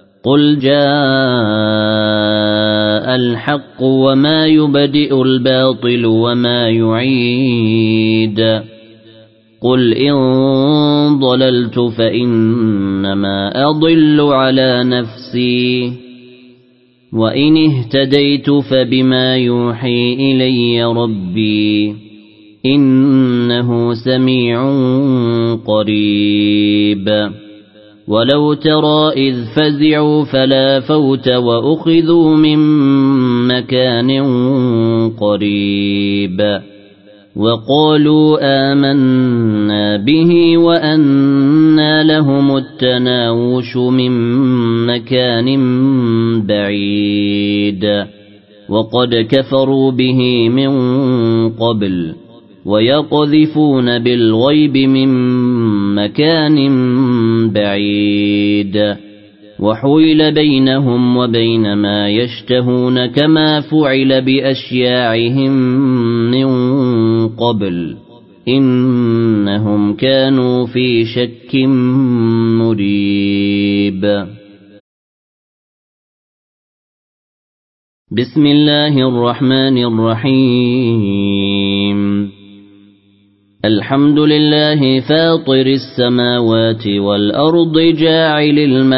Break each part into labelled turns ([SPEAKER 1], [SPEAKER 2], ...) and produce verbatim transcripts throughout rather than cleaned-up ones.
[SPEAKER 1] قل جاء الحق وما يبدئ الباطل وما يعيد قل إن ضللت فإنما أضل على نفسي وإن اهتديت فبما يوحي إلي ربي إنه سميع قريب ولو ترى إذ فزعوا فلا فوت وأخذوا من مكان قريب وقالوا آمنا به وأنى لهم التناوش من مكان بعيد وقد كفروا به من قبل ويقذفون بالغيب من مكان بعيد وحيل بينهم وبين ما يشتهون كما فعل بأشياعهم من قبل إنهم كانوا في شك مريب. بسم الله الرحمن الرحيم. الحمد لله فاطر السماوات والأرض جاعل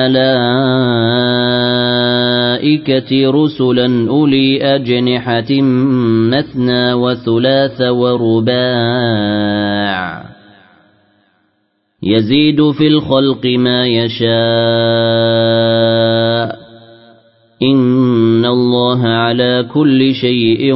[SPEAKER 1] الملائكة رسلا أولي أجنحة مثنى وثلاث ورباع يزيد في الخلق ما يشاء إن الله على كل شيء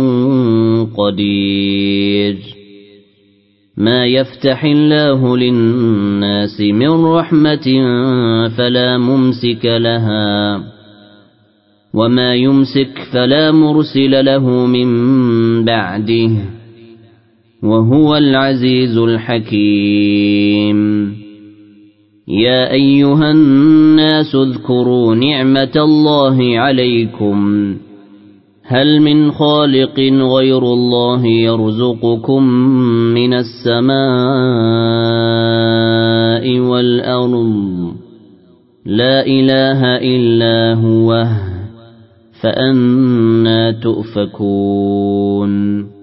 [SPEAKER 1] قدير. ما يفتح الله للناس من رحمة فلا ممسك لها وما يمسك فلا مرسل له من بعده وهو العزيز الحكيم. يا أيها الناس اذكروا نعمة الله عليكم هل من خالق غير الله يرزقكم من السماء والأرض لا إله إلا هو فأنى تؤفكون.